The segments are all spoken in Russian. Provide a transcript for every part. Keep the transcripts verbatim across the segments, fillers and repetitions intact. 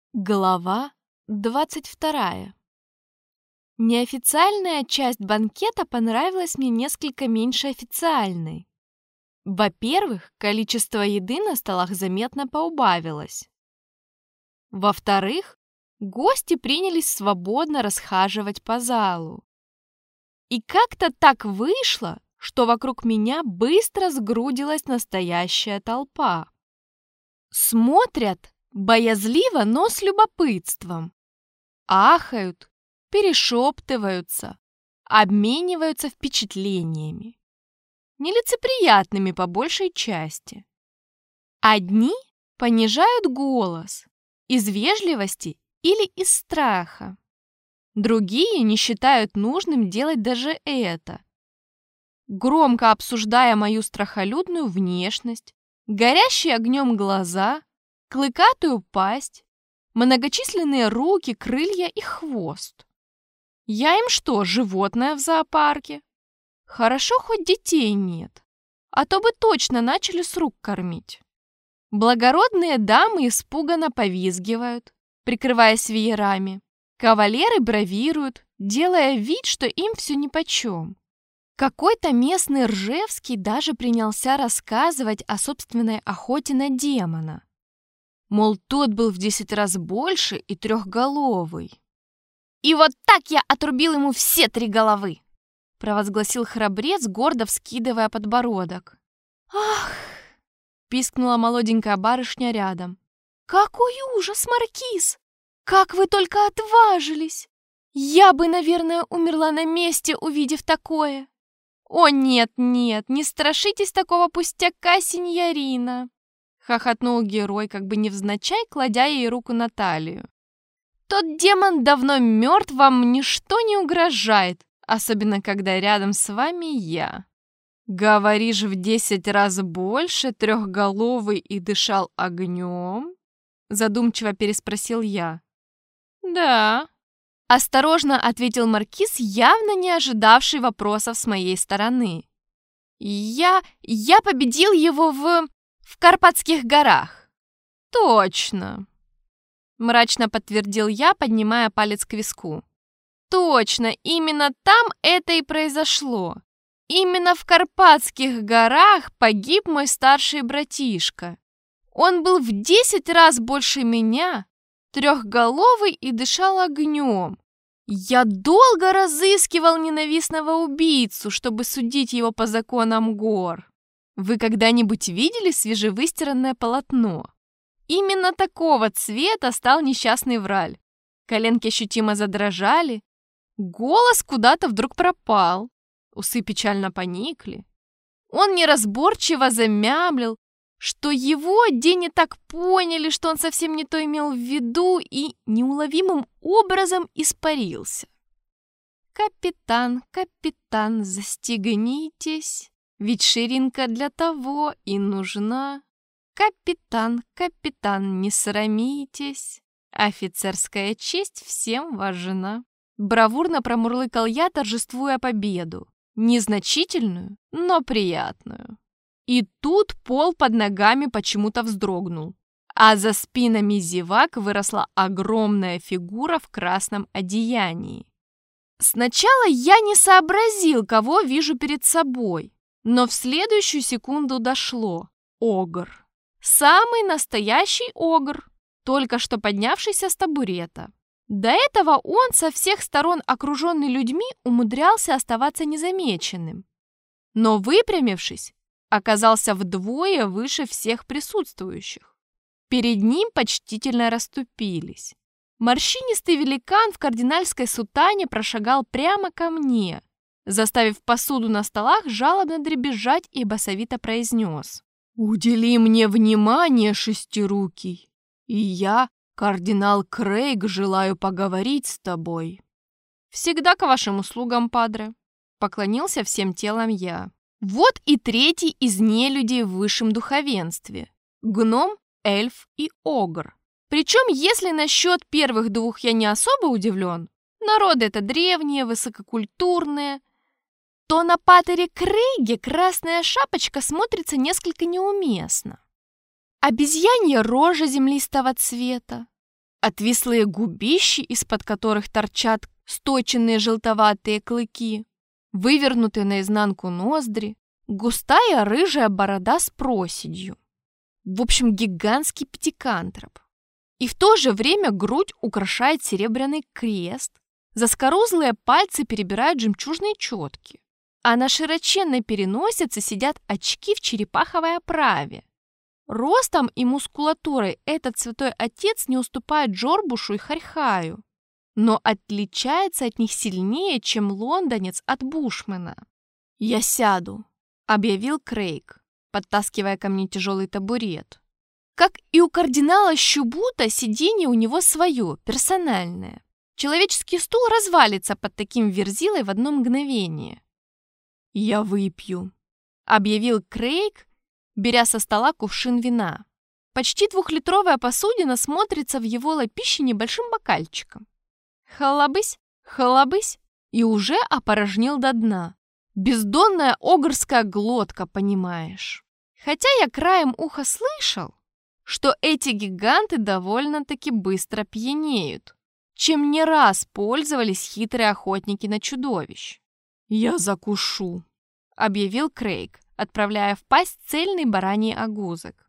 Глава двадцать вторая. Неофициальная часть банкета понравилась мне несколько меньше официальной. Во-первых, количество еды на столах заметно поубавилось. Во-вторых, гости принялись свободно расхаживать по залу. И как-то так вышло, что вокруг меня быстро сгрудилась настоящая толпа. Смотрят боязливо, но с любопытством. Ахают, перешептываются, обмениваются впечатлениями. Нелицеприятными по большей части. Одни понижают голос из вежливости или из страха. Другие не считают нужным делать даже это. Громко обсуждая мою страхолюдную внешность, горящие огнем глаза, клыкатую пасть, многочисленные руки, крылья и хвост. Я им что, животное в зоопарке? Хорошо, хоть детей нет, а то бы точно начали с рук кормить. Благородные дамы испуганно повизгивают, прикрываясь веерами. Кавалеры бравируют, делая вид, что им все нипочем. Какой-то местный Ржевский даже принялся рассказывать о собственной охоте на демона. Мол, тот был в десять раз больше и трехголовый. «И вот так я отрубил ему все три головы!» провозгласил храбрец, гордо вскидывая подбородок. «Ах!» — пискнула молоденькая барышня рядом. «Какой ужас, маркиз! Как вы только отважились! Я бы, наверное, умерла на месте, увидев такое!» «О, нет, нет, не страшитесь такого пустяка, синьорина!» хохотнул герой, как бы невзначай, кладя ей руку на талию. «Тот демон давно мертв, вам ничто не угрожает, особенно когда рядом с вами я. Говоришь, в десять раз больше, трехголовый и дышал огнем?» задумчиво переспросил я. «Да», — осторожно ответил маркиз, явно не ожидавший вопросов с моей стороны. «Я... я победил его в... в Карпатских горах». «Точно», — мрачно подтвердил я, поднимая палец к виску. «Точно, именно там это и произошло. Именно в Карпатских горах погиб мой старший братишка. Он был в десять раз больше меня, трехголовый и дышал огнем. Я долго разыскивал ненавистного убийцу, чтобы судить его по законам гор. Вы когда-нибудь видели свежевыстиранное полотно? Именно такого цвета стал несчастный Враль. Коленки ощутимо задрожали, голос куда-то вдруг пропал, усы печально поникли. Он неразборчиво замямлил, что его дени так поняли, что он совсем не то имел в виду, и неуловимым образом испарился. «Капитан, капитан, застегнитесь, ведь ширинка для того и нужна. Капитан, капитан, не срамитесь, офицерская честь всем важна». Бравурно промурлыкал я, торжествуя победу. Незначительную, но приятную. И тут пол под ногами почему-то вздрогнул, а за спинами зевак выросла огромная фигура в красном одеянии. Сначала я не сообразил, кого вижу перед собой, но в следующую секунду дошло. Огр. Самый настоящий огр, только что поднявшийся с табурета. До этого он, со всех сторон окруженный людьми, умудрялся оставаться незамеченным. Но, выпрямившись, оказался вдвое выше всех присутствующих. Перед ним почтительно расступились. Морщинистый великан в кардинальской сутане прошагал прямо ко мне, заставив посуду на столах жалобно дребезжать, и басовито произнес: «Удели мне внимание, шестирукий, и я, кардинал Крейг, желаю поговорить с тобой». «Всегда к вашим услугам, падре», — поклонился всем телом я. Вот и третий из нелюдей в высшем духовенстве. Гном, эльф и огр. Причем, если насчет первых двух я не особо удивлен, народы это древние, высококультурные, то на патере Крейге красная шапочка смотрится несколько неуместно. Обезьянья рожа землистого цвета, отвислые губищи, из-под которых торчат сточенные желтоватые клыки, вывернутые наизнанку ноздри, густая рыжая борода с проседью. В общем, гигантский пятикантроп. И в то же время грудь украшает серебряный крест, заскорузлые пальцы перебирают жемчужные четки, а на широченной переносице сидят очки в черепаховой оправе. Ростом и мускулатурой этот святой отец не уступает Джорбушу и Харьхаю, но отличается от них сильнее, чем лондонец от бушмена. «Я сяду», — объявил Крейг, подтаскивая ко мне тяжелый табурет. Как и у кардинала Щубута, сиденье у него свое, персональное. Человеческий стул развалится под таким верзилой в одно мгновение. «Я выпью», — объявил Крейг, беря со стола кувшин вина. Почти двухлитровая посудина смотрится в его лапище небольшим бокальчиком. Халабысь, халабысь, и уже опорожнил до дна. Бездонная огрская глотка, понимаешь. Хотя я краем уха слышал, что эти гиганты довольно-таки быстро пьянеют, чем не раз пользовались хитрые охотники на чудовищ. «Я закушу», — объявил Крейг, отправляя в пасть цельный бараний огузок.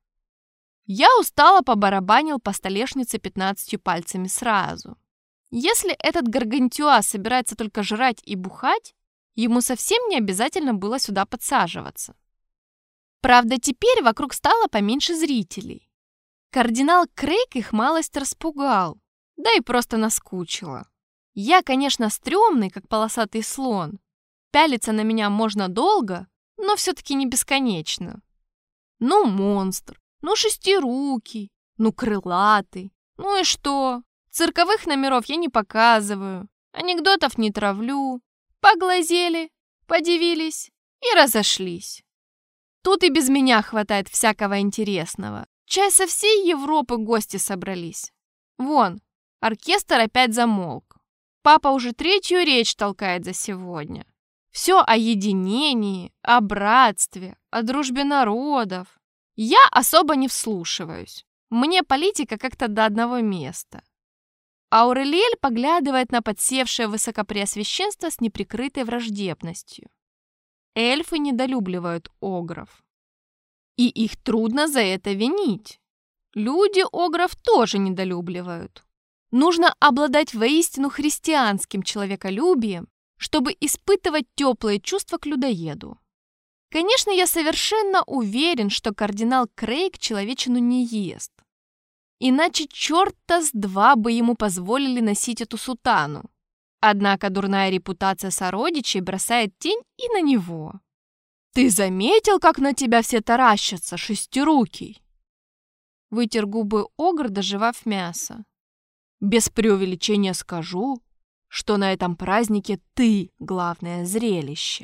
Я устало побарабанил по столешнице пятнадцатью пальцами сразу. Если этот гаргантюа собирается только жрать и бухать, ему совсем не обязательно было сюда подсаживаться. Правда, теперь вокруг стало поменьше зрителей. Кардинал Крейг их малость распугал, да и просто наскучило. Я, конечно, стрёмный, как полосатый слон. Пялиться на меня можно долго, но все-таки не бесконечно. Ну, монстр, ну, шестирукий, ну, крылатый. Ну и что? Цирковых номеров я не показываю, анекдотов не травлю. Поглазели, подивились и разошлись. Тут и без меня хватает всякого интересного. Чай со всей Европы гости собрались. Вон, оркестр опять замолк. Папа уже третью речь толкает за сегодня. Все о единении, о братстве, о дружбе народов. Я особо не вслушиваюсь. Мне политика как-то до одного места. Аурелиэль поглядывает на подсевшее высокопреосвященство с неприкрытой враждебностью. Эльфы недолюбливают огров. И их трудно за это винить. Люди огров тоже недолюбливают. Нужно обладать воистину христианским человеколюбием, чтобы испытывать теплые чувства к людоеду. Конечно, я совершенно уверен, что кардинал Крейг человечину не ест. Иначе черта с два бы ему позволили носить эту сутану. Однако дурная репутация сородичей бросает тень и на него. «Ты заметил, как на тебя все таращатся, шестирукий?» Вытер губы огр, доживав мясо. «Без преувеличения скажу, что на этом празднике ты главное зрелище».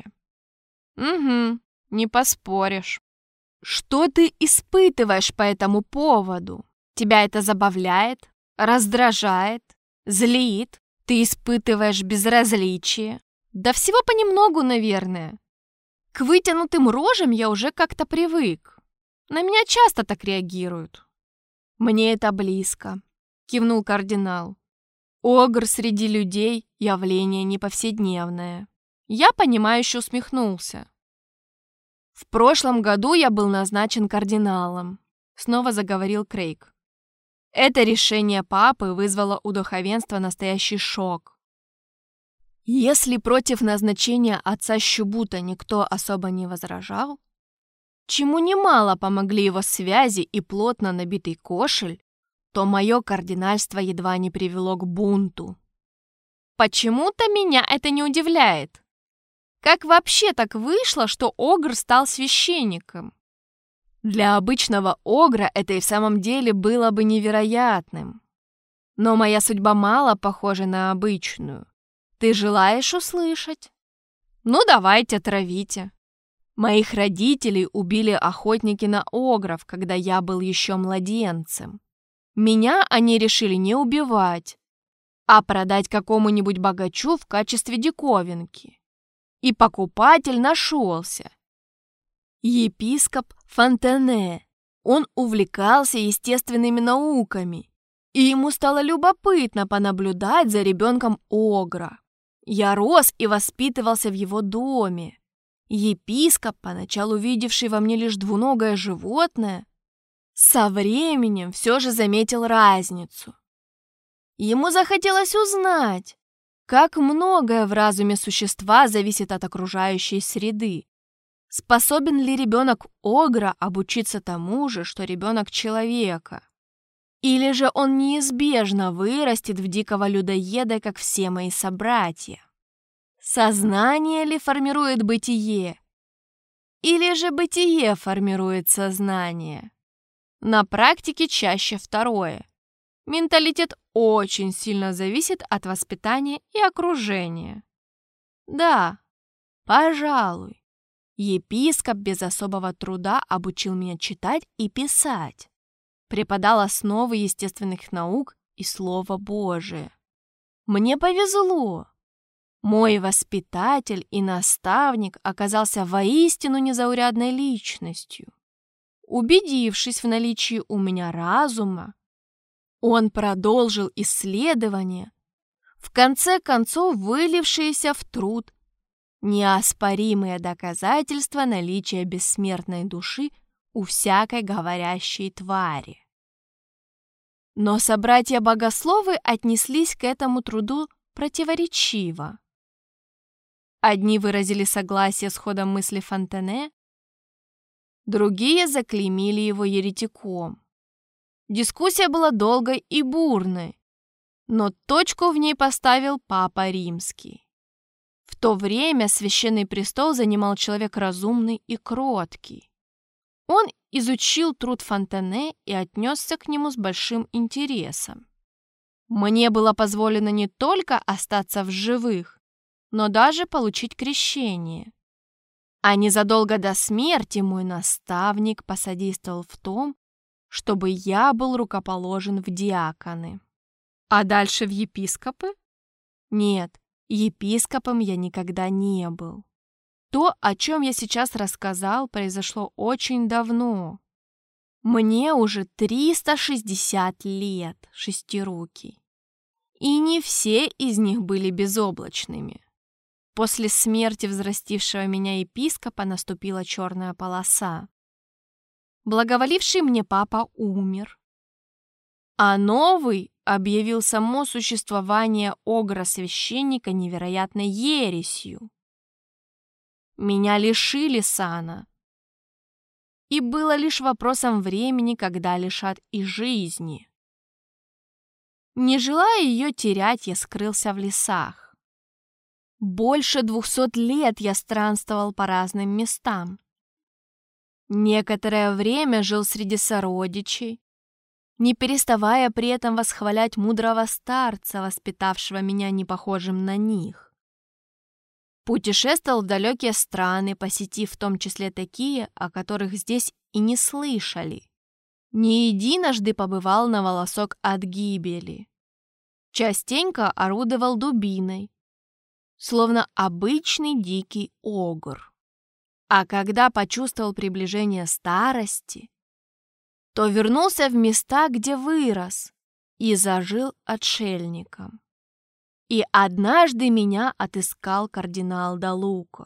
«Угу, не поспоришь. Что ты испытываешь по этому поводу? Тебя это забавляет, раздражает, злит? Ты испытываешь безразличие? Да всего понемногу, наверное. К вытянутым рожам я уже как-то привык. На меня часто так реагируют». «Мне это близко», — кивнул кардинал. «Огр среди людей — явление не повседневное». Я понимающе усмехнулся. «В прошлом году я был назначен кардиналом», — снова заговорил Крейг. Это решение папы вызвало у духовенства настоящий шок. Если против назначения отца Щубута никто особо не возражал, чему немало помогли его связи и плотно набитый кошель, то мое кардинальство едва не привело к бунту. Почему-то меня это не удивляет. Как вообще так вышло, что огр стал священником? Для обычного огра это и в самом деле было бы невероятным. Но моя судьба мало похожа на обычную. Ты желаешь услышать? Ну, давайте, травите. Моих родителей убили охотники на огров, когда я был еще младенцем. Меня они решили не убивать, а продать какому-нибудь богачу в качестве диковинки. И покупатель нашелся. Епископ Фонтене. Он увлекался естественными науками И ему стало любопытно понаблюдать за ребенком Огра. Я рос и воспитывался в его доме. Епископ, поначалу видевший во мне лишь двуногое животное, со временем все же заметил разницу. Ему захотелось узнать, как многое в разуме существа зависит от окружающей среды. Способен ли ребенок Огра обучиться тому же, что ребенок человека? Или же он неизбежно вырастет в дикого людоеда, как все мои собратья? Сознание ли формирует бытие? Или же бытие формирует сознание? На практике чаще второе. Менталитет очень сильно зависит от воспитания и окружения. Да, пожалуй, епископ без особого труда обучил меня читать и писать. Преподал основы естественных наук и Слово Божие. Мне повезло. Мой воспитатель и наставник оказался воистину незаурядной личностью. Убедившись в наличии у меня разума, он продолжил исследования, в конце концов вылившиеся в труд, неоспоримые доказательства наличия бессмертной души у всякой говорящей твари. Но собратья-богословы отнеслись к этому труду противоречиво. Одни выразили согласие с ходом мысли Фонтене, другие заклеймили его еретиком. Дискуссия была долгой и бурной, но точку в ней поставил Папа Римский. В то время священный престол занимал человек разумный и кроткий. Он изучил труд Фонтене и отнесся к нему с большим интересом. Мне было позволено не только остаться в живых, но даже получить крещение. А незадолго до смерти мой наставник посодействовал в том, чтобы я был рукоположен в диаконы. А дальше в епископы? Нет, епископом я никогда не был. То, о чем я сейчас рассказал, произошло очень давно. Мне уже триста шестьдесят лет, шестирукий. И не все из них были безоблачными. После смерти взрастившего меня епископа наступила черная полоса. Благоволивший мне папа умер, а новый объявил само существование огра-священника невероятной ересью. Меня лишили сана, и было лишь вопросом времени, когда лишат и жизни. Не желая ее терять, я скрылся в лесах. Больше двухсот лет я странствовал по разным местам. Некоторое время жил среди сородичей, не переставая при этом восхвалять мудрого старца, воспитавшего меня непохожим на них. Путешествовал в далекие страны, посетив в том числе такие, о которых здесь и не слышали. Не единожды побывал на волосок от гибели. Частенько орудовал дубиной, словно обычный дикий огр. А когда почувствовал приближение старости, то вернулся в места, где вырос, и зажил отшельником. И однажды меня отыскал кардинал Далуко.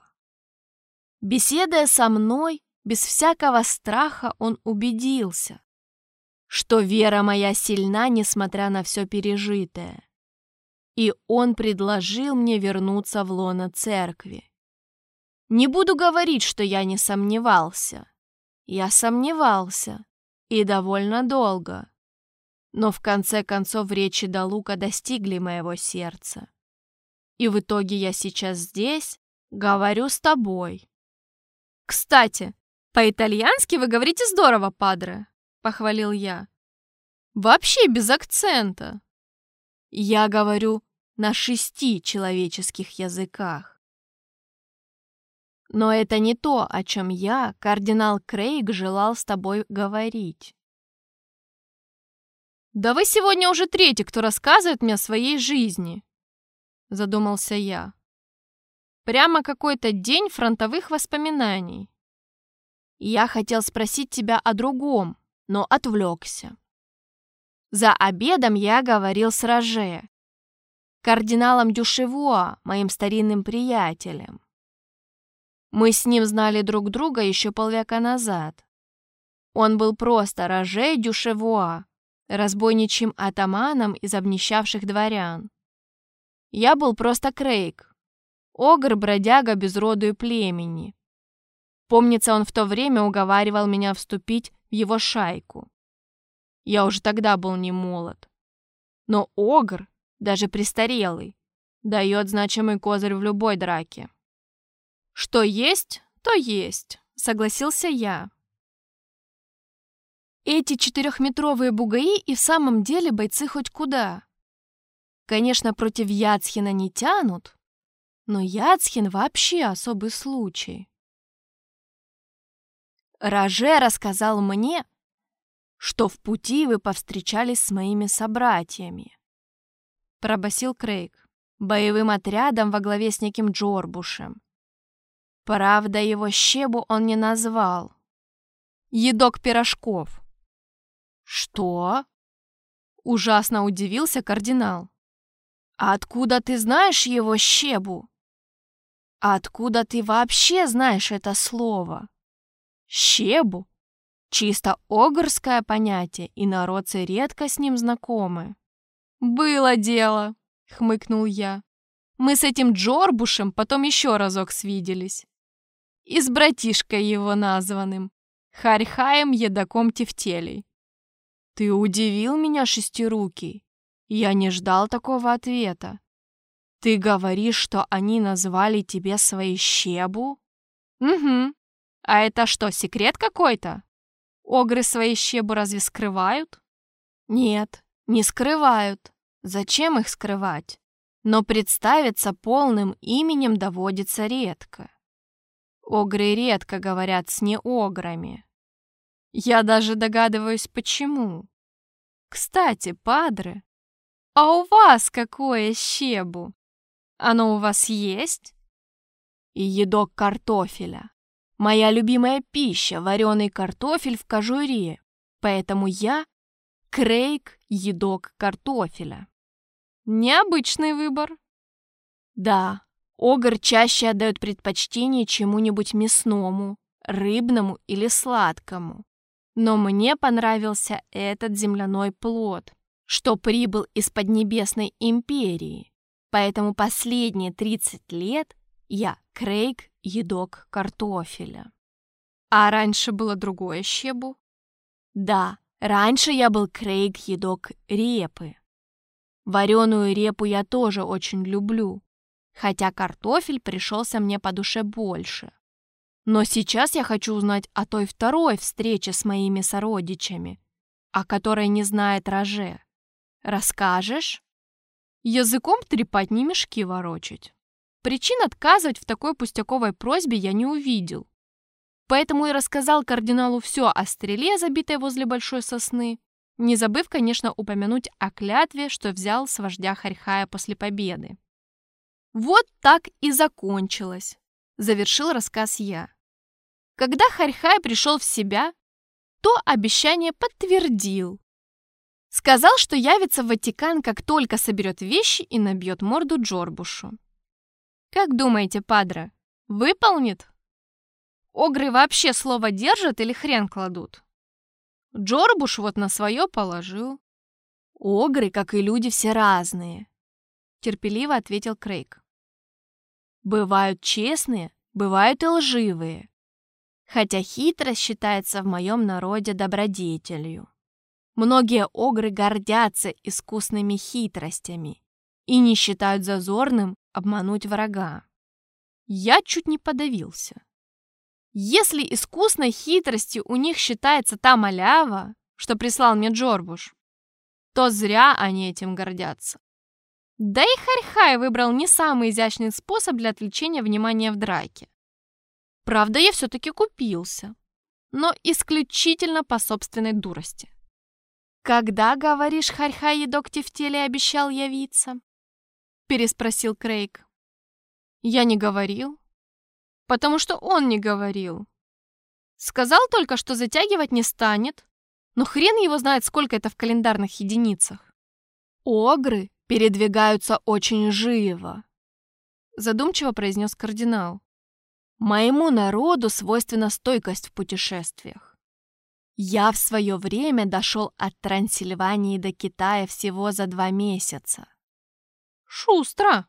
Беседуя со мной, без всякого страха он убедился, что вера моя сильна, несмотря на все пережитое. И он предложил мне вернуться в лоно церкви. Не буду говорить, что я не сомневался. Я сомневался, и довольно долго. Но в конце концов речи Далука достигли моего сердца. И в итоге я сейчас здесь, говорю с тобой. Кстати, по-итальянски вы говорите здорово, падре, похвалил я. Вообще без акцента. Я говорю на шести человеческих языках. Но это не то, о чем я, кардинал Крейг, желал с тобой говорить. «Да вы сегодня уже третий, кто рассказывает мне о своей жизни», — задумался я. «Прямо какой-то день фронтовых воспоминаний. Я хотел спросить тебя о другом, но отвлекся. За обедом я говорил с Роже, кардиналом Дюшевуа, моим старинным приятелем. Мы с ним знали друг друга еще полвека назад. Он был просто Роже Дюшевуа, разбойничьим атаманом из обнищавших дворян. Я был просто Крейг, огр-бродяга без роду и племени. Помнится, он в то время уговаривал меня вступить в его шайку. Я уже тогда был не молод. Но огр, даже престарелый, дает значимый козырь в любой драке. «Что есть, то есть», — согласился я. Эти четырехметровые бугаи и в самом деле бойцы хоть куда. Конечно, против Яцхина не тянут, но Яцхин вообще особый случай. Роже рассказал мне, что в пути вы повстречались с моими собратьями, пробасил Крейг, боевым отрядом во главе с неким Джорбушем. Правда, его щебу он не назвал. Едок пирожков. Что? Ужасно удивился кардинал. А откуда ты знаешь его щебу? А откуда ты вообще знаешь это слово? Щебу? Чисто огрское понятие, и народцы редко с ним знакомы. «Было дело», — хмыкнул я. «Мы с этим Джорбушем потом еще разок свиделись. И с братишкой его названным, Харьхаем Едоком Тефтелей. Ты удивил меня, Шестирукий. Я не ждал такого ответа. Ты говоришь, что они назвали тебе своей щебу?» «Угу. А это что, секрет какой-то? Огры свои щебу разве скрывают?» «Нет, не скрывают. Зачем их скрывать? Но представиться полным именем доводится редко. Огры редко говорят с неограми. Я даже догадываюсь, почему. Кстати, падре, а у вас какое щебу? Оно у вас есть?» «И едок картофеля. Моя любимая пища — вареный картофель в кожуре, поэтому я Крейг едок картофеля». «Необычный выбор». «Да, огр чаще отдает предпочтение чему-нибудь мясному, рыбному или сладкому. Но мне понравился этот земляной плод, что прибыл из Поднебесной империи, поэтому последние тридцать лет я Крейг едок картофеля». «А раньше было другое щебу?» «Да, раньше я был Крейг едок репы. Вареную репу я тоже очень люблю, хотя картофель пришелся мне по душе больше. Но сейчас я хочу узнать о той второй встрече с моими сородичами, о которой не знает Роже. Расскажешь?» Языком трепать, не мешки ворочать. Причин отказывать в такой пустяковой просьбе я не увидел. Поэтому и рассказал кардиналу все о стреле, забитой возле большой сосны, не забыв, конечно, упомянуть о клятве, что взял с вождя Харьхая после победы. «Вот так и закончилось», — завершил рассказ я. Когда Харьхай пришел в себя, то обещание подтвердил. Сказал, что явится в Ватикан, как только соберет вещи и набьет морду Джорбушу. Как думаете, падре, выполнит? Огры вообще слово держат или хрен кладут? Джорбуш вот на свое положил. Огры, как и люди, все разные, терпеливо ответил Крейг. Бывают честные, бывают и лживые. Хотя хитрость считается в моем народе добродетелью. Многие огры гордятся искусными хитростями и не считают зазорным обмануть врага. Я чуть не подавился. Если искусной хитростью у них считается та малява, что прислал мне Джорбуш, то зря они этим гордятся. Да и Харьхай выбрал не самый изящный способ для отвлечения внимания в драке. Правда, я все-таки купился, но исключительно по собственной дурости. «Когда, говоришь, Харьхай едок Тефтели обещал явиться?» — переспросил Крейг. «Я не говорил, потому что он не говорил. Сказал только, что затягивать не станет, Но хрен его знает, сколько это в календарных единицах. Огры передвигаются очень живо, задумчиво произнес кардинал. Моему народу свойственна стойкость в путешествиях. Я в свое время дошел от Трансильвании до Китая всего за два месяца. Шустро.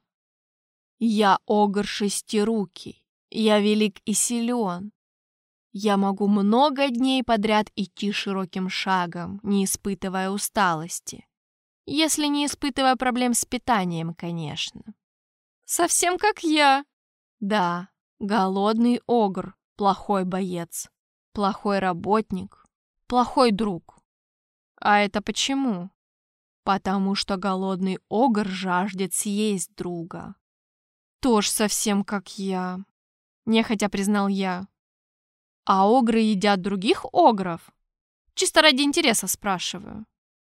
Я огр шестирукий, я велик и силен. Я могу много дней подряд идти широким шагом, не испытывая усталости. Если не испытывая проблем с питанием, конечно. Совсем как я. Да, голодный огр, плохой боец, плохой работник, плохой друг. А это почему? Потому что голодный огр жаждет съесть друга. Тоже совсем как я, нехотя признал я. А огры едят других огров? Чисто ради интереса спрашиваю.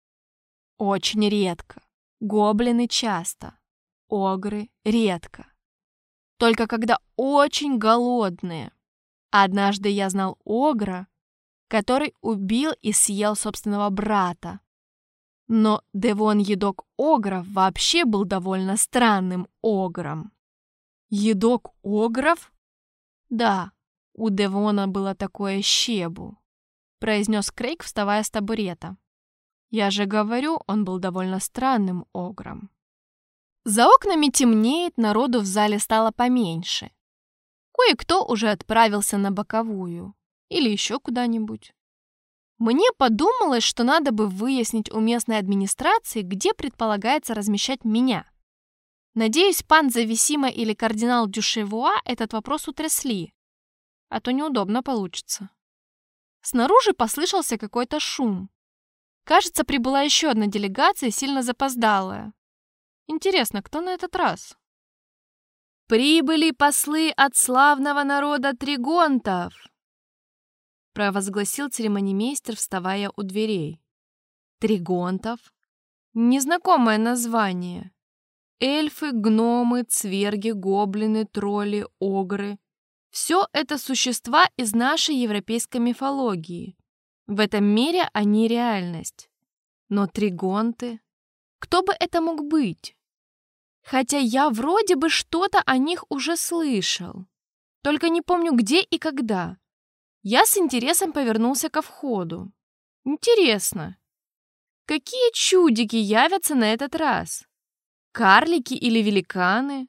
Очень редко. Гоблины часто. Огры редко. Только когда очень голодные. Однажды я знал огра, который убил и съел собственного брата. Но Девон-едок огров вообще был довольно странным огром. Едок огров? Да. «У Девона было такое щебу», — произнес Крейг, вставая с табурета. «Я же говорю, он был довольно странным огром». За окнами темнеет, народу в зале стало поменьше. Кое-кто уже отправился на боковую или еще куда-нибудь. Мне подумалось, что надо бы выяснить у местной администрации, где предполагается размещать меня. Надеюсь, пан Зависима или кардинал Дюшевуа этот вопрос утрясли, а то неудобно получится. Снаружи послышался какой-то шум. Кажется, прибыла еще одна делегация, сильно запоздалая. Интересно, кто на этот раз? «Прибыли послы от славного народа тригонтов!» провозгласил церемонимейстер, вставая у дверей. Тригонтов? Незнакомое название. Эльфы, гномы, цверги, гоблины, тролли, огры. Все это существа из нашей европейской мифологии. В этом мире они реальность. Но тригонты... Кто бы это мог быть? Хотя я вроде бы что-то о них уже слышал. Только не помню, где и когда. Я с интересом повернулся ко входу. Интересно, какие чудики явятся на этот раз? Карлики или великаны?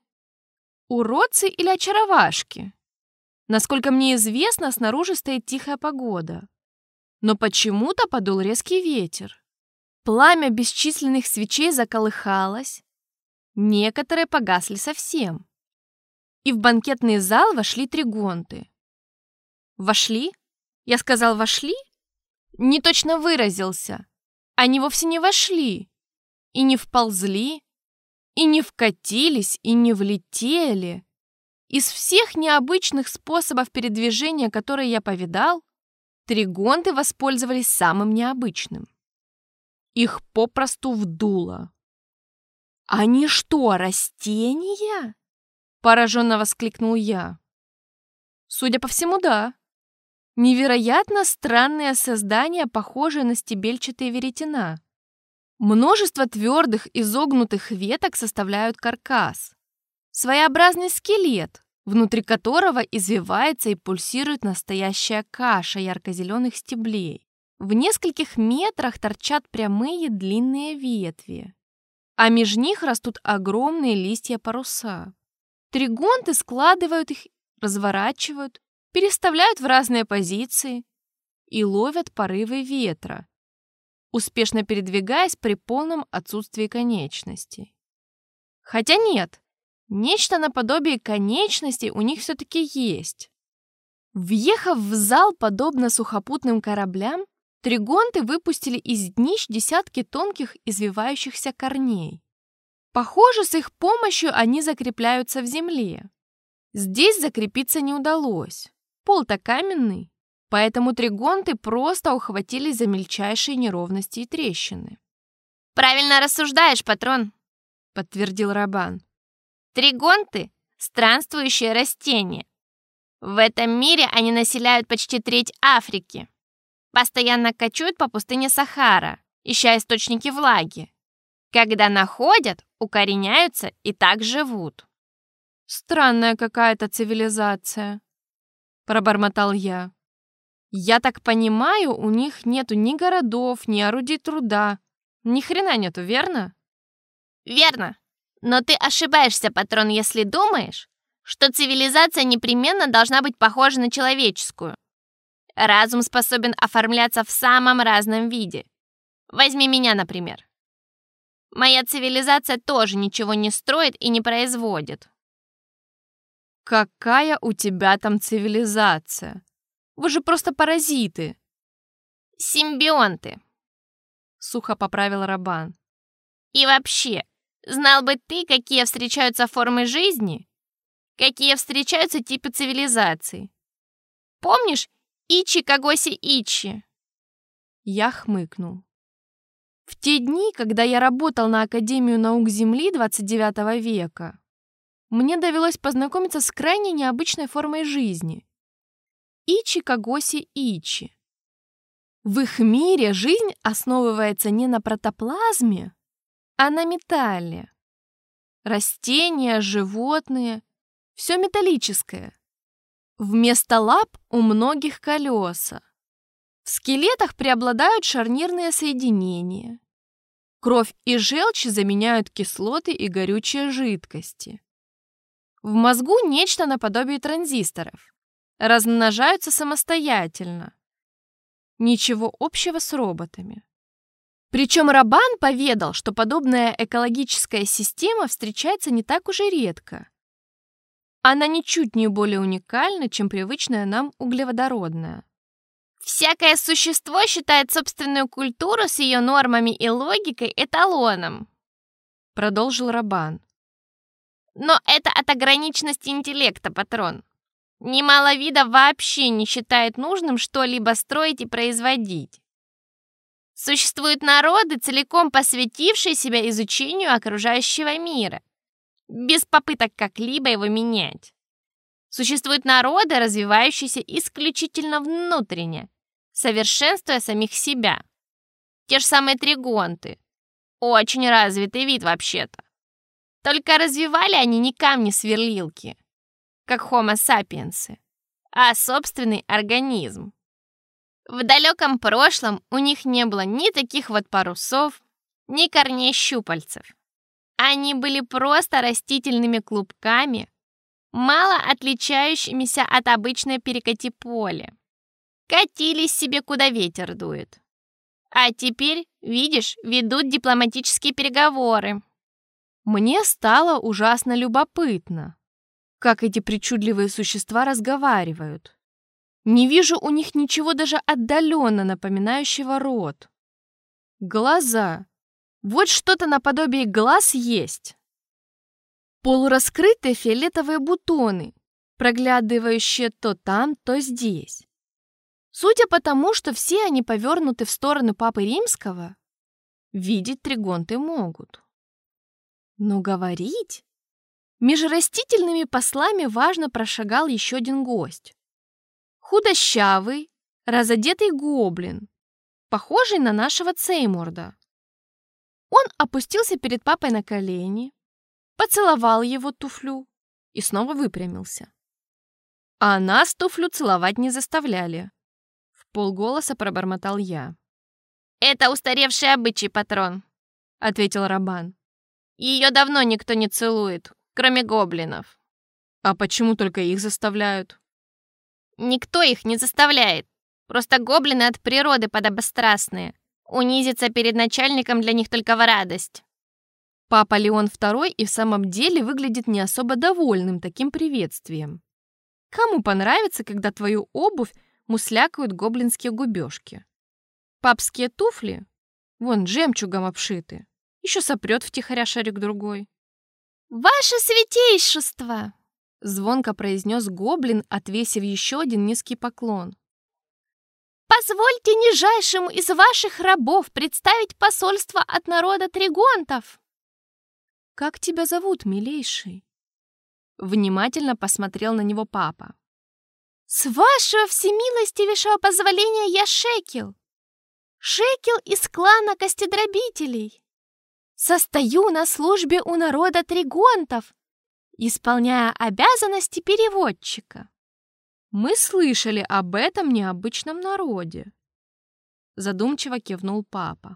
Уродцы или очаровашки? Насколько мне известно, снаружи стоит тихая погода. Но почему-то подул резкий ветер. Пламя бесчисленных свечей заколыхалось. Некоторые погасли совсем. И в банкетный зал вошли тригонты. Вошли? Я сказал, вошли? Не точно выразился. Они вовсе не вошли. И не вползли, и не вкатились, и не влетели. Из всех необычных способов передвижения, которые я повидал, тригонты воспользовались самым необычным. Их попросту вдуло. «Они что, растения?» — пораженно воскликнул я. «Судя по всему, да. Невероятно странное создание, похожее на стебельчатые веретена. Множество твердых изогнутых веток составляют каркас. Своеобразный скелет, внутри которого извивается и пульсирует настоящая каша ярко-зеленых стеблей. В нескольких метрах торчат прямые длинные ветви, а меж них растут огромные листья-паруса. Тригонты складывают их, разворачивают, переставляют в разные позиции и ловят порывы ветра, успешно передвигаясь при полном отсутствии конечностей. Хотя нет, нечто наподобие конечностей у них все-таки есть. Въехав в зал, подобно сухопутным кораблям, тригонты выпустили из днищ десятки тонких извивающихся корней. Похоже, с их помощью они закрепляются в земле. Здесь закрепиться не удалось. Пол-то каменный, поэтому тригонты просто ухватились за мельчайшие неровности и трещины. «Правильно рассуждаешь, патрон», — подтвердил Рабан. «Тригонты — странствующие растения. В этом мире они населяют почти треть Африки. Постоянно кочуют по пустыне Сахара, ища источники влаги. Когда находят, укореняются и так живут. Странная какая-то цивилизация, пробормотал я. Я так понимаю, у них нету ни городов, ни орудий труда. Ни хрена нету, верно? Верно. Но ты ошибаешься, патрон, если думаешь, что цивилизация непременно должна быть похожа на человеческую. Разум способен оформляться в самом разном виде. Возьми меня, например. Моя цивилизация тоже ничего не строит и не производит. Какая у тебя там цивилизация? Вы же просто паразиты. Симбионты. Сухо поправил Рабан. И вообще, знал бы ты, какие встречаются формы жизни, какие встречаются типы цивилизаций. Помнишь Ичи Кагоси Ичи? Я хмыкнул. В те дни, когда я работал на Академию наук Земли двадцать девятого века, мне довелось познакомиться с крайне необычной формой жизни. Ичи Кагоси Ичи. В их мире жизнь основывается не на протоплазме, а на металле. Растения, животные — все металлическое. Вместо лап у многих колеса. В скелетах преобладают шарнирные соединения. Кровь и желчь заменяют кислоты и горючие жидкости. В мозгу нечто наподобие транзисторов. Размножаются самостоятельно. Ничего общего с роботами. Причем Рабан поведал, что подобная экологическая система встречается не так уж и редко. Она ничуть не более уникальна, чем привычная нам углеводородная. Всякое существо считает собственную культуру с ее нормами и логикой эталоном, продолжил Рабан. Но это от ограниченности интеллекта, патрон. Немало видов вообще не считает нужным что-либо строить и производить. Существуют народы, целиком посвятившие себя изучению окружающего мира, без попыток как-либо его менять. Существуют народы, развивающиеся исключительно внутренне, совершенствуя самих себя. Те же самые тригонты. Очень развитый вид вообще-то. Только развивали они не камни-сверлилки, как Homo sapiens, а собственный организм. В далеком прошлом у них не было ни таких вот парусов, ни корней щупальцев. Они были просто растительными клубками, мало отличающимися от обычной перекати-поле. Катились себе, куда ветер дует. А теперь, видишь, ведут дипломатические переговоры. Мне стало ужасно любопытно, как эти причудливые существа разговаривают. Не вижу у них ничего даже отдаленно напоминающего рот. Глаза. Вот что-то наподобие глаз есть. Полураскрытые фиолетовые бутоны, проглядывающие то там, то здесь. Судя по тому, что все они повернуты в сторону Папы Римского, видеть тригонты могут. Но говорить? Меж растительными послами важно прошагал еще один гость. Худощавый, разодетый гоблин, похожий на нашего Цеймурда. Он опустился перед папой на колени, поцеловал его туфлю и снова выпрямился. А нас туфлю целовать не заставляли. В полголоса пробормотал я. «Это устаревший обычай, патрон», — ответил Рабан. «Ее давно никто не целует, кроме гоблинов». «А почему только их заставляют?» «Никто их не заставляет. Просто гоблины от природы подобострастные. Унизиться перед начальником для них только в радость». Папа Леон второй и в самом деле выглядит не особо довольным таким приветствием. Кому понравится, когда твою обувь муслякают гоблинские губежки? Папские туфли, вон жемчугом обшиты, еще сопрет втихаря шарик-другой. «Ваше святейшество!» — звонко произнес гоблин, отвесив еще один низкий поклон. «Позвольте нижайшему из ваших рабов представить посольство от народа тригонтов». «Как тебя зовут, милейший?» Внимательно посмотрел на него папа. С вашего всемилостивейшего позволения я Шекел. Шекел из клана Костедробителей. Состою на службе у народа тригонтов, исполняя обязанности переводчика. Мы слышали об этом необычном народе. Задумчиво кивнул папа.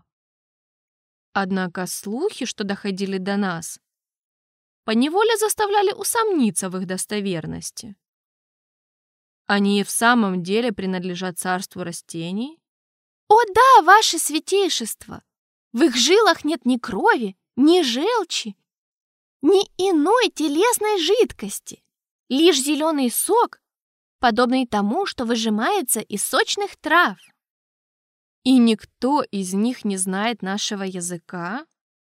Однако слухи, что доходили до нас, поневоле заставляли усомниться в их достоверности. Они и в самом деле принадлежат царству растений? О да, ваше святейшество! В их жилах нет ни крови, ни желчи, ни иной телесной жидкости, лишь зеленый сок, подобный тому, что выжимается из сочных трав. И никто из них не знает нашего языка?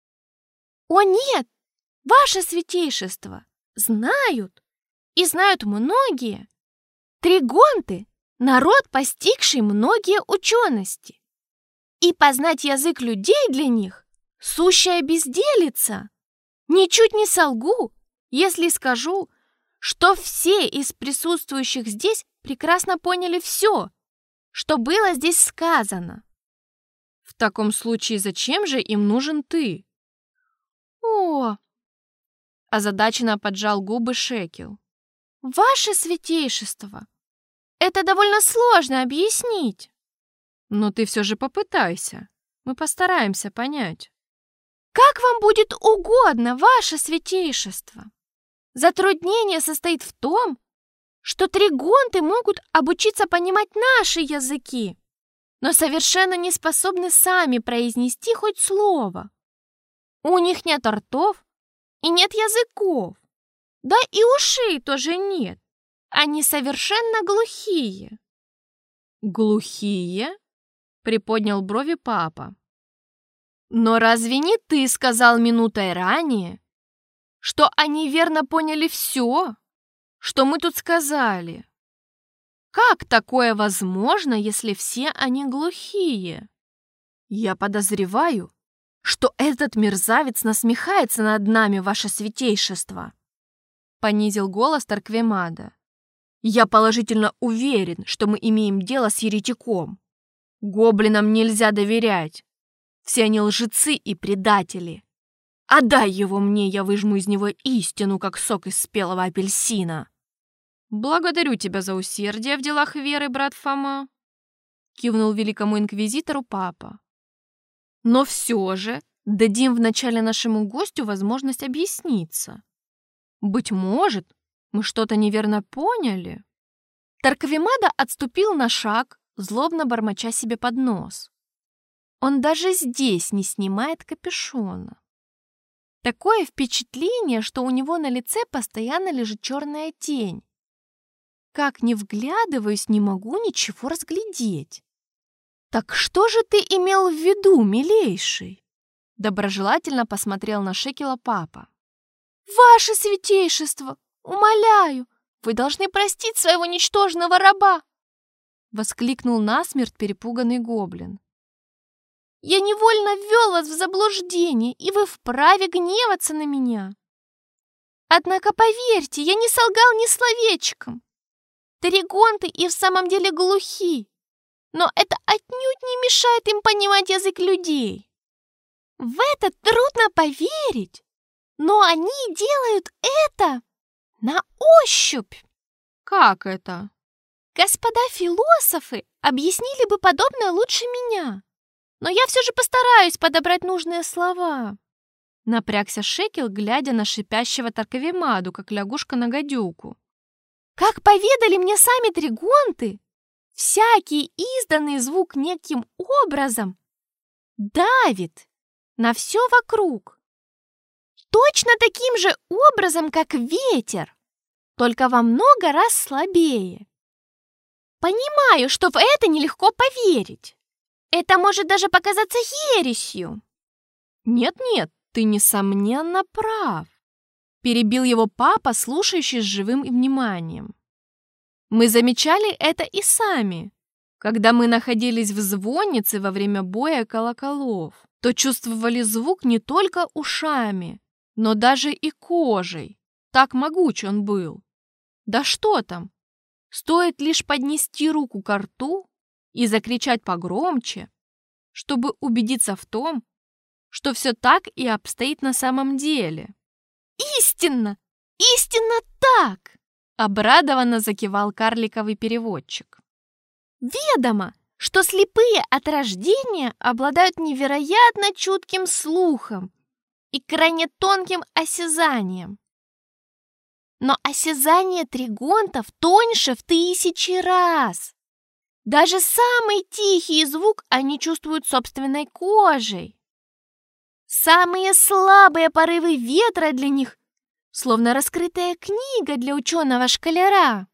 О нет, ваше святейшество, знают, и знают многие. Тригонты — народ, постигший многие учености. И познать язык людей для них — сущая безделица. Ничуть не солгу, если скажу, что все из присутствующих здесь прекрасно поняли все, что было здесь сказано. В таком случае зачем же им нужен ты? О! Озадаченно поджал губы Шекел. Ваше святейшество! Это довольно сложно объяснить. Но ты все же попытайся. Мы постараемся понять. Как вам будет угодно, ваше святейшество. Затруднение состоит в том, что тригонты могут обучиться понимать наши языки, но совершенно не способны сами произнести хоть слово. У них нет ртов и нет языков, да и ушей тоже нет. Они совершенно глухие. Глухие? Приподнял брови папа. Но разве не ты сказал минутой ранее, что они верно поняли все, что мы тут сказали? Как такое возможно, если все они глухие? Я подозреваю, что этот мерзавец насмехается над нами, ваше святейшество. Понизил голос Тарквемада. Я положительно уверен, что мы имеем дело с еретиком. Гоблинам нельзя доверять. Все они лжецы и предатели. Отдай его мне, я выжму из него истину, как сок из спелого апельсина. Благодарю тебя за усердие в делах веры, брат Фома, кивнул великому инквизитору папа. Но все же дадим вначале нашему гостю возможность объясниться. Быть может, мы что-то неверно поняли? Тарквемада отступил на шаг, злобно бормоча себе под нос. Он даже здесь не снимает капюшона. Такое впечатление, что у него на лице постоянно лежит черная тень. Как ни вглядываюсь, не могу ничего разглядеть. «Так что же ты имел в виду, милейший?» Доброжелательно посмотрел на Шекела папа. «Ваше святейшество, умоляю, вы должны простить своего ничтожного раба!» Воскликнул насмерть перепуганный гоблин. «Я невольно ввел вас в заблуждение, и вы вправе гневаться на меня. Однако, поверьте, я не солгал ни словечком. Тригонты и в самом деле глухи, но это отнюдь не мешает им понимать язык людей. В это трудно поверить, но они делают это на ощупь». «Как это?» «Господа философы объяснили бы подобное лучше меня, но я все же постараюсь подобрать нужные слова». Напрягся Шекел, глядя на шипящего Тарквемаду, как лягушка на гадюку. «Как поведали мне сами тригонты, всякий изданный звук неким образом давит на все вокруг. Точно таким же образом, как ветер, только во много раз слабее. Понимаю, что в это нелегко поверить. Это может даже показаться ересью». «Нет-нет, ты, несомненно, прав», — перебил его папа, слушающий с живым вниманием. «Мы замечали это и сами. Когда мы находились в звоннице во время боя колоколов, то чувствовали звук не только ушами, но даже и кожей. Так могуч он был. Да что там? Стоит лишь поднести руку ко рту и закричать погромче, чтобы убедиться в том, что все так и обстоит на самом деле. «Истинно! Истинно так!» — обрадованно закивал карликовый переводчик. «Ведомо, что слепые от рождения обладают невероятно чутким слухом и крайне тонким осязанием. Но осязание тригонтов тоньше в тысячи раз. Даже самый тихий звук они чувствуют собственной кожей. Самые слабые порывы ветра для них словно раскрытая книга для ученого-школяра».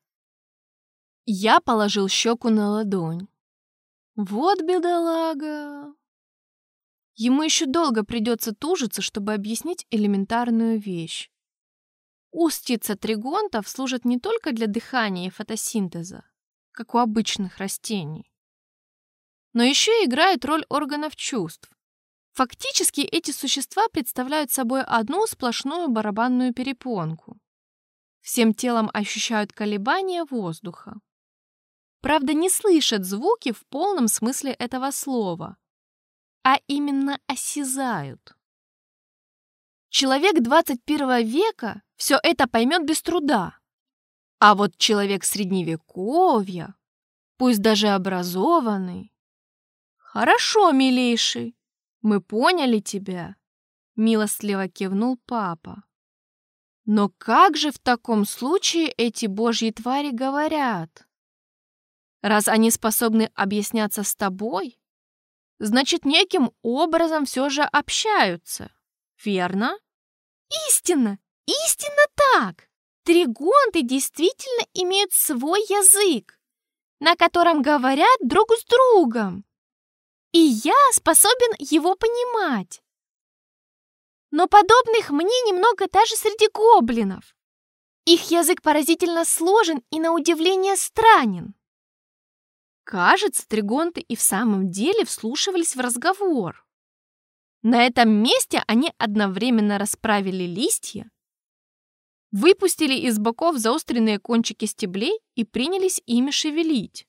Я положил щеку на ладонь. Вот бедолага. Ему еще долго придется тужиться, чтобы объяснить элементарную вещь. Устьица тригонтов служат не только для дыхания и фотосинтеза, как у обычных растений, но еще и играют роль органов чувств. Фактически эти существа представляют собой одну сплошную барабанную перепонку. Всем телом ощущают колебания воздуха. Правда, не слышат звуки в полном смысле этого слова, а именно осязают. Человек двадцать первого века все это поймет без труда. А вот человек средневековья, пусть даже образованный... «Хорошо, милейший, мы поняли тебя», — милостливо кивнул папа. «Но как же в таком случае эти божьи твари говорят? Раз они способны объясняться с тобой, значит, неким образом все же общаются, верно?» «Истинно! Истинно так! Тригонты действительно имеют свой язык, на котором говорят друг с другом, и я способен его понимать. Но подобных мне немного даже среди гоблинов. Их язык поразительно сложен и, на удивление, странен». Кажется, тригонты и в самом деле вслушивались в разговор. На этом месте они одновременно расправили листья, выпустили из боков заостренные кончики стеблей и принялись ими шевелить.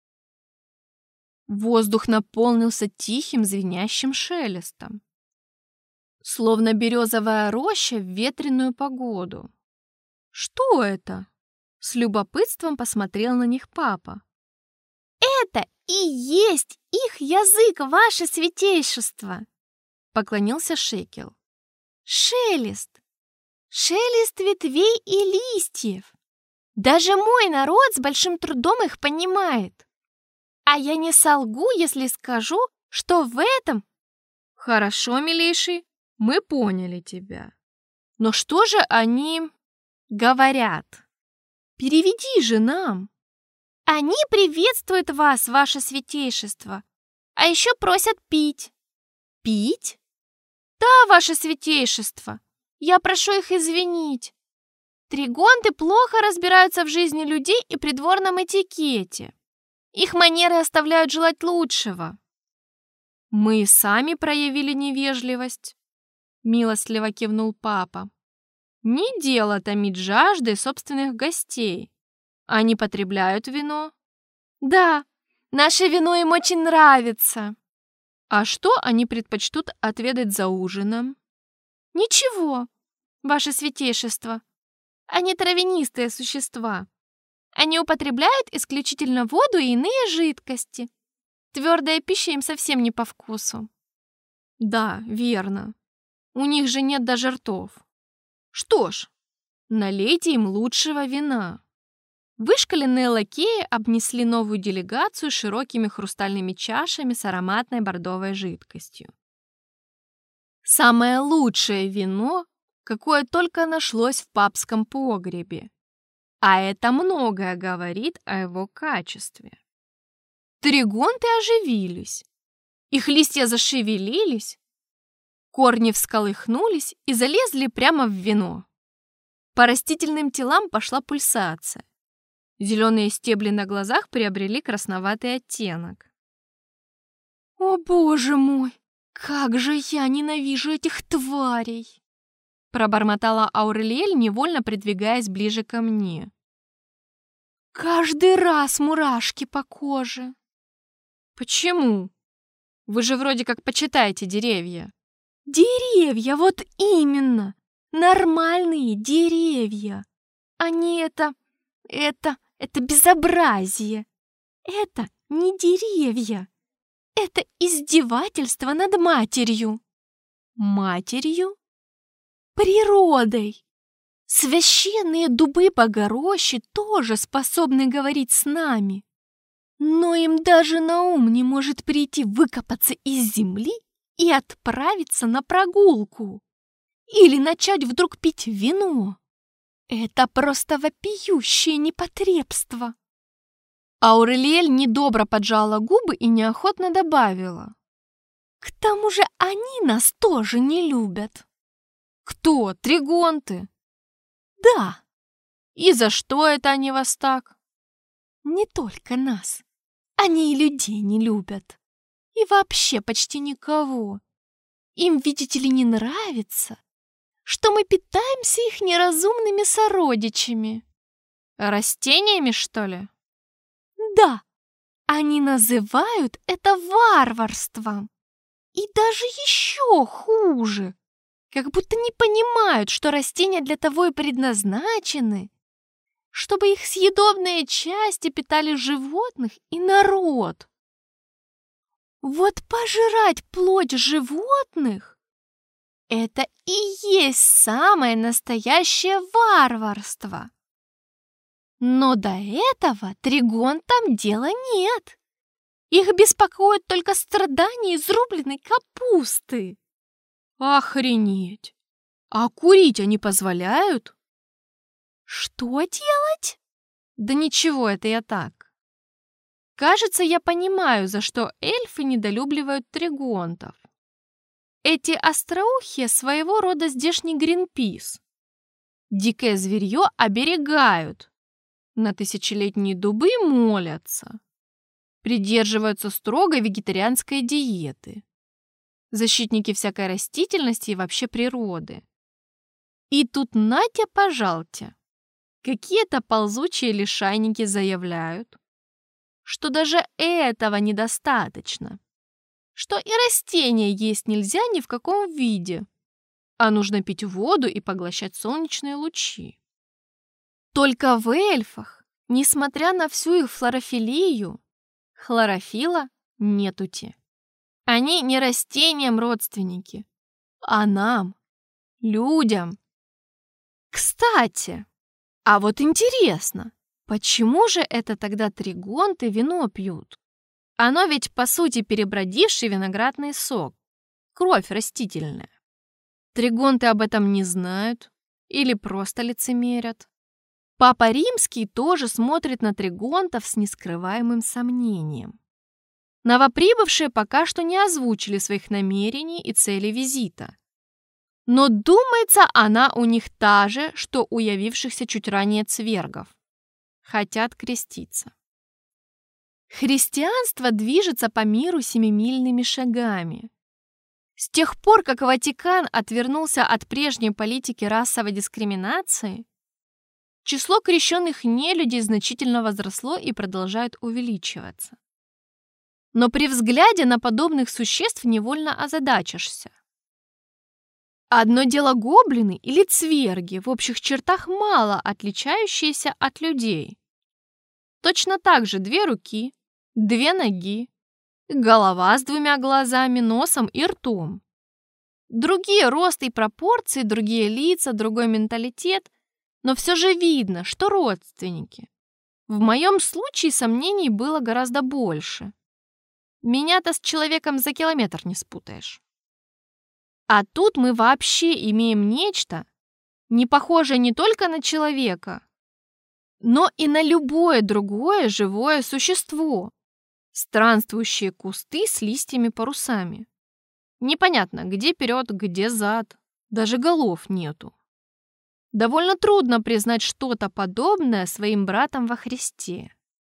Воздух наполнился тихим звенящим шелестом, словно березовая роща в ветреную погоду. «Что это?» — с любопытством посмотрел на них папа. «Это и есть их язык, ваше святейшество!» — поклонился Шекел. «Шелест! Шелест ветвей и листьев! Даже мой народ с большим трудом их понимает. А я не солгу, если скажу, что в этом...» «Хорошо, милейший, мы поняли тебя. Но что же они говорят? Переведи же нам!» «Они приветствуют вас, ваше святейшество, а еще просят пить». «Пить?» «Да, ваше святейшество, я прошу их извинить. Тригонты плохо разбираются в жизни людей и придворном этикете. Их манеры оставляют желать лучшего». «Мы и сами проявили невежливость», — милостливо кивнул папа. «Не дело томить жаждой собственных гостей. Они потребляют вино?» «Да, наше вино им очень нравится». «А что они предпочтут отведать за ужином?» «Ничего, ваше святейшество. Они травянистые существа. Они употребляют исключительно воду и иные жидкости. Твердая пища им совсем не по вкусу». «Да, верно. У них же нет даже ртов. Что ж, налейте им лучшего вина». Вышкаленные лакеи обнесли новую делегацию широкими хрустальными чашами с ароматной бордовой жидкостью. Самое лучшее вино, какое только нашлось в папском погребе. А это многое говорит о его качестве. Тригонты оживились. Их листья зашевелились, корни всколыхнулись и залезли прямо в вино. По растительным телам пошла пульсация. Зеленые стебли на глазах приобрели красноватый оттенок. «О, боже мой! Как же я ненавижу этих тварей!» Пробормотала Аурелиэль, невольно придвигаясь ближе ко мне. Каждый раз мурашки по коже. Почему? Вы же вроде как почитаете деревья. Деревья, вот именно. Нормальные деревья. А не это, это, это безобразие. Это не деревья. Это издевательство над матерью. Матерью? Природой. Священные дубы Богорощи тоже способны говорить с нами. Но им даже на ум не может прийти выкопаться из земли и отправиться на прогулку. Или начать вдруг пить вино. Это просто вопиющее непотребство. Аурелиэль недобро поджала губы и неохотно добавила. К тому же они нас тоже не любят. Кто? Тригонты? Да. И за что это они вас так? Не только нас. Они и людей не любят. И вообще почти никого. Им, видите ли, не нравится, что мы питаемся их неразумными сородичами. Растениями, что ли? Да. Они называют это варварством. И даже еще хуже. Как будто не понимают, что растения для того и предназначены, чтобы их съедобные части питали животных и народ. Вот пожирать плоть животных — это и есть самое настоящее варварство. Но до этого тригонтам дела нет. Их беспокоит только страдания изрубленной капусты. Охренеть! А курить они позволяют? Что делать? Да ничего, это я так. Кажется, я понимаю, за что эльфы недолюбливают тригонтов. Эти остроухие своего рода здешний Гринпис. Дикое зверье оберегают. На тысячелетние дубы молятся. Придерживаются строгой вегетарианской диеты. Защитники всякой растительности и вообще природы. И тут нате, пожалуйте, какие-то ползучие лишайники заявляют, что даже этого недостаточно, что и растения есть нельзя ни в каком виде, а нужно пить воду и поглощать солнечные лучи. Только в эльфах, несмотря на всю их флорофилию, хлорофила нетути. Они не растениям родственники, а нам, людям. Кстати, а вот интересно, почему же это тогда тригонты вино пьют? Оно ведь, по сути, перебродивший виноградный сок, кровь растительная. Тригонты об этом не знают или просто лицемерят. Папа Римский тоже смотрит на тригонтов с нескрываемым сомнением. Новоприбывшие пока что не озвучили своих намерений и цели визита. Но думается, она у них та же, что у явившихся чуть ранее цвергов. Хотят креститься. Христианство движется по миру семимильными шагами. С тех пор, как Ватикан отвернулся от прежней политики расовой дискриминации, число крещенных нелюдей значительно возросло и продолжает увеличиваться. Но при взгляде на подобных существ невольно озадачишься. Одно дело гоблины или цверги, в общих чертах мало отличающиеся от людей. Точно так же две руки, две ноги, голова с двумя глазами, носом и ртом. Другие рост и пропорции, другие лица, другой менталитет, но все же видно, что родственники. В моем случае сомнений было гораздо больше. Меня-то с человеком за километр не спутаешь. А тут мы вообще имеем нечто, не похожее не только на человека, но и на любое другое живое существо. Странствующие кусты с листьями-парусами. Непонятно, где вперед, где зад, даже голов нету. Довольно трудно признать что-то подобное своим братам во Христе.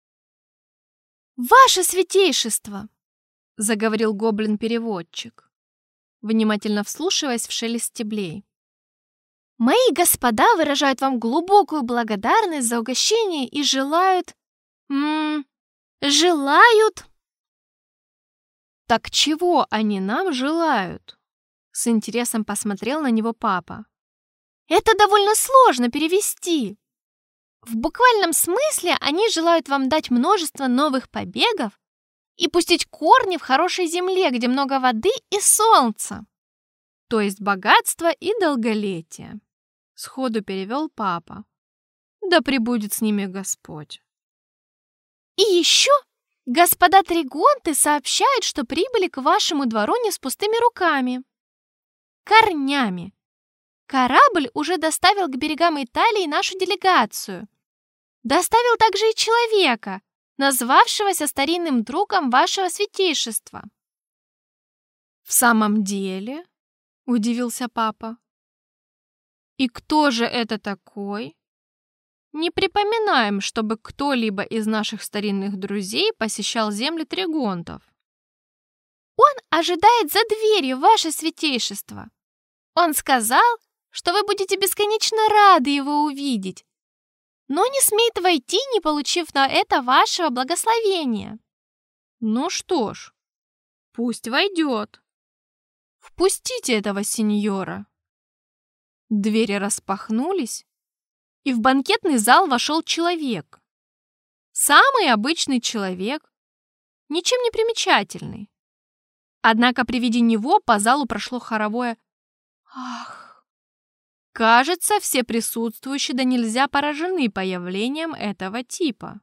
«Ваше святейшество!» — заговорил гоблин-переводчик, внимательно вслушиваясь в шелест стеблей. Мои господа выражают вам глубокую благодарность за угощение и желают... М желают... Так чего они нам желают? С интересом посмотрел на него папа. Это довольно сложно перевести. В буквальном смысле они желают вам дать множество новых побегов и пустить корни в хорошей земле, где много воды и солнца. То есть богатство и долголетие. Сходу перевел папа. Да пребудет с ними Господь. И еще господа тригонты сообщают, что прибыли к вашему двору не с пустыми руками. Корнями. Корабль уже доставил к берегам Италии нашу делегацию. Доставил также и человека, назвавшегося старинным другом вашего святейшества. В самом деле? Удивился папа. И кто же это такой? Не припоминаем, чтобы кто-либо из наших старинных друзей посещал земли тригонтов. Он ожидает за дверью, ваше святейшество. Он сказал, что вы будете бесконечно рады его увидеть, но не смеет войти, не получив на это вашего благословения. Ну что ж, пусть войдет. Впустите этого сеньора. Двери распахнулись, и в банкетный зал вошел человек. Самый обычный человек, ничем не примечательный. Однако при виде него по залу прошло хоровое «Ах!». Кажется, все присутствующие да нельзя поражены появлением этого типа.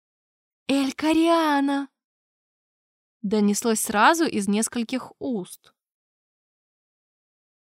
«Эль Кориана!» донеслось сразу из нескольких уст.